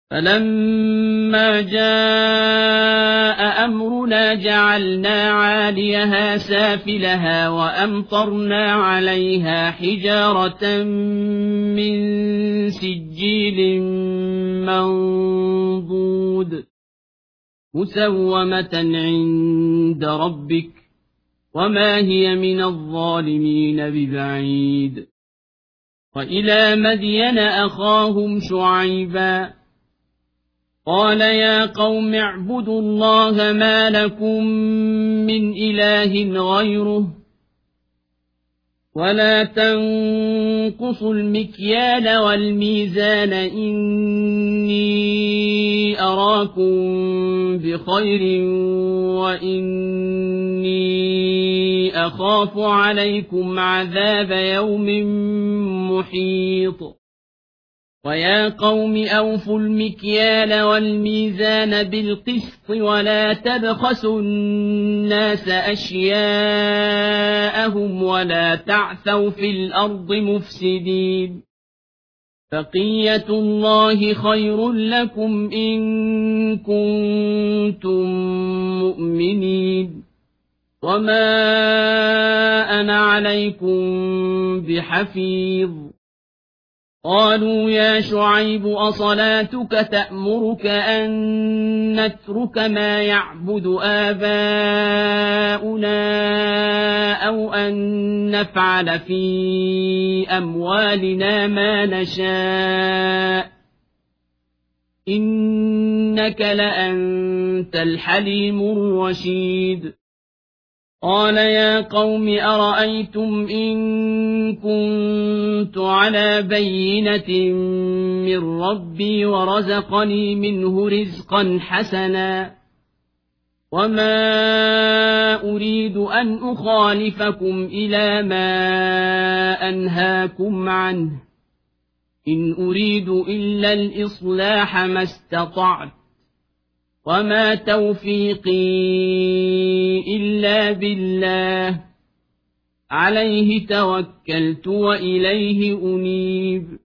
فلما جاء أمرنا جعلنا عاليها سافلها وأمطرنا عليها حجارة من سجيل منضود مسومة عند ربك وما هي من الظالمين ببعيد. وإلى مدين أخاهم شعيبا قال يا قوم اعبدوا الله ما لكم من إله غيره ولا تنقصوا المكيال والميزان إني أراكم بخير وإني أخاف عليكم عذاب يوم محيط. ويا قوم أوفوا المكيال والميزان بالقسط ولا تبخسوا الناس أشياءهم ولا تعثوا في الأرض مفسدين. بقية الله خير لكم إن كنتم مؤمنين وما أنا عليكم بحفيظ. قالوا يا شعيب أصلاتك تأمرك أن نترك ما يعبد آباؤنا أو أن نفعل في أموالنا ما نشاء إنك لأنت الحليم الرشيد. قال يا قوم أرأيتم إن كنت على بينة من ربي ورزقني منه رزقا حسنا وما أريد أن أخالفكم إلى ما أنهاكم عنه إن أريد إلا الإصلاح ما استطعت وما توفيقي إلا بالله عليه توكلت وإليه أنيب.